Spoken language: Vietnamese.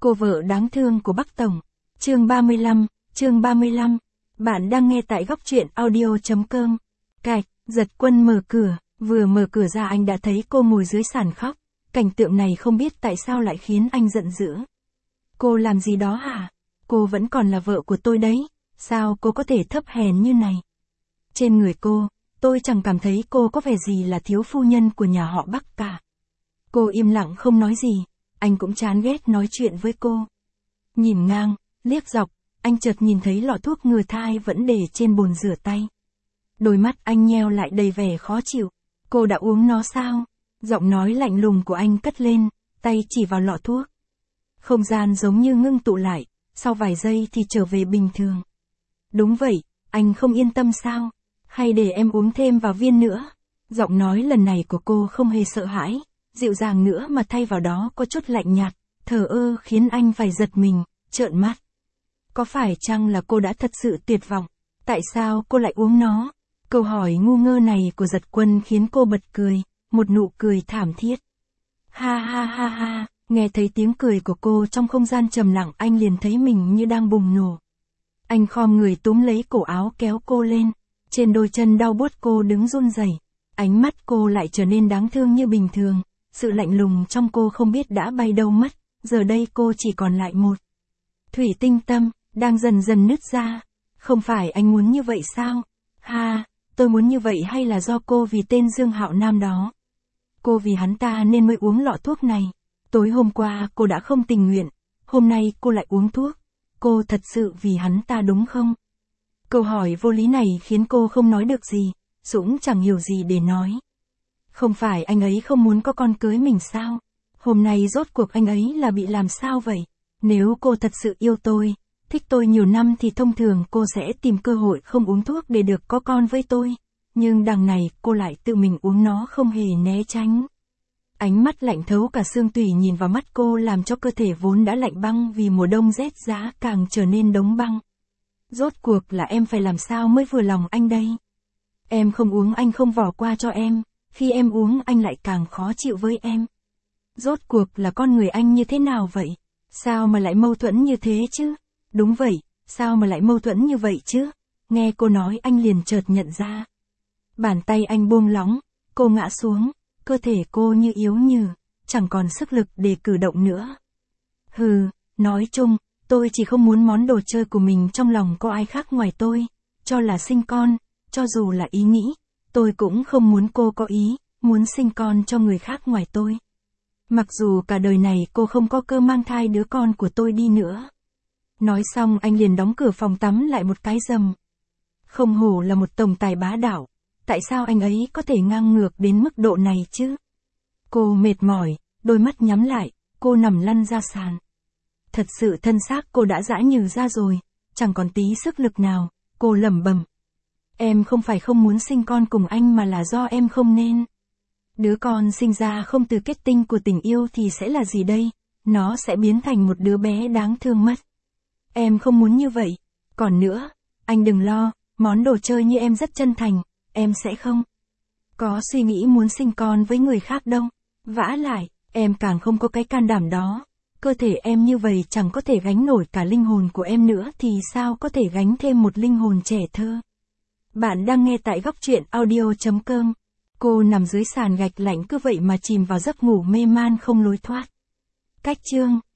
Cô vợ đáng thương của Bắc Tổng. Chương 35. Bạn đang nghe tại góc truyện audio.com. Cạch, Giật Quân mở cửa, vừa mở cửa ra anh đã thấy cô ngồi dưới sàn khóc. Cảnh tượng này không biết tại sao lại khiến anh giận dữ. Cô làm gì đó hả? Cô vẫn còn là vợ của tôi đấy, sao cô có thể thấp hèn như này? Trên người cô, tôi chẳng cảm thấy cô có vẻ gì là thiếu phu nhân của nhà họ Bắc cả. Cô im lặng không nói gì, anh cũng chán ghét nói chuyện với cô. Nhìn ngang, liếc dọc, anh chợt nhìn thấy lọ thuốc ngừa thai vẫn để trên bồn rửa tay. Đôi mắt anh nheo lại đầy vẻ khó chịu. Cô đã uống nó sao? Giọng nói lạnh lùng của anh cất lên, tay chỉ vào lọ thuốc. Không gian giống như ngưng tụ lại, sau vài giây thì trở về bình thường. Đúng vậy, anh không yên tâm sao? Hay để em uống thêm vào viên nữa? Giọng nói lần này của cô không hề sợ hãi, dịu dàng nữa mà thay vào đó có chút lạnh nhạt, thờ ơ khiến anh phải giật mình, trợn mắt. Có phải chăng là cô đã thật sự tuyệt vọng? Tại sao cô lại uống nó? Câu hỏi ngu ngơ này của Giật Quân khiến cô bật cười, một nụ cười thảm thiết. Ha ha ha ha, nghe thấy tiếng cười của cô trong không gian trầm lặng anh liền thấy mình như đang bùng nổ. Anh khom người túm lấy cổ áo kéo cô lên, trên đôi chân đau buốt cô đứng run rẩy. Ánh mắt cô lại trở nên đáng thương như bình thường, sự lạnh lùng trong cô không biết đã bay đâu mất, giờ đây cô chỉ còn lại một thủy tinh tâm, đang dần dần nứt ra. Không phải anh muốn như vậy sao? Ha, tôi muốn như vậy hay là do cô vì tên Dương Hạo Nam đó? Cô vì hắn ta nên mới uống lọ thuốc này. Tối hôm qua cô đã không tình nguyện, hôm nay cô lại uống thuốc. Cô thật sự vì hắn ta đúng không? Câu hỏi vô lý này khiến cô không nói được gì, Dũng chẳng hiểu gì để nói. Không phải anh ấy không muốn có con cưới mình sao? Hôm nay rốt cuộc anh ấy là bị làm sao vậy? Nếu cô thật sự yêu tôi, thích tôi nhiều năm thì thông thường cô sẽ tìm cơ hội không uống thuốc để được có con với tôi. Nhưng đằng này cô lại tự mình uống nó không hề né tránh. Ánh mắt lạnh thấu cả xương tủy nhìn vào mắt cô làm cho cơ thể vốn đã lạnh băng vì mùa đông rét giá càng trở nên đóng băng. Rốt cuộc là em phải làm sao mới vừa lòng anh đây? Em không uống anh không vò qua cho em, khi em uống anh lại càng khó chịu với em. Rốt cuộc là con người anh như thế nào vậy? Sao mà lại mâu thuẫn như thế chứ? Đúng vậy, sao mà lại mâu thuẫn như vậy chứ? Nghe cô nói anh liền chợt nhận ra. Bàn tay anh buông lỏng, cô ngã xuống, cơ thể cô như yếu nhừ, chẳng còn sức lực để cử động nữa. Hừ, nói chung, tôi chỉ không muốn món đồ chơi của mình trong lòng có ai khác ngoài tôi, cho là sinh con, cho dù là ý nghĩ, tôi cũng không muốn cô có ý, muốn sinh con cho người khác ngoài tôi. Mặc dù cả đời này cô không có cơ mang thai đứa con của tôi đi nữa. Nói xong anh liền đóng cửa phòng tắm lại một cái rầm. Không hổ là một tổng tài bá đạo, tại sao anh ấy có thể ngang ngược đến mức độ này chứ? Cô mệt mỏi, đôi mắt nhắm lại, cô nằm lăn ra sàn. Thật sự thân xác cô đã giã nhừ ra rồi, chẳng còn tí sức lực nào, cô lẩm bẩm. Em không phải không muốn sinh con cùng anh mà là do em không nên. Đứa con sinh ra không từ kết tinh của tình yêu thì sẽ là gì đây? Nó sẽ biến thành một đứa bé đáng thương mất. Em không muốn như vậy. Còn nữa, anh đừng lo, món đồ chơi như em rất chân thành, em sẽ không có suy nghĩ muốn sinh con với người khác đâu. Vả lại, em càng không có cái can đảm đó. Cơ thể em như vậy chẳng có thể gánh nổi cả linh hồn của em nữa thì sao có thể gánh thêm một linh hồn trẻ thơ. Bạn đang nghe tại góc truyện audio.com. Cô nằm dưới sàn gạch lạnh cứ vậy mà chìm vào giấc ngủ mê man không lối thoát. Cách chương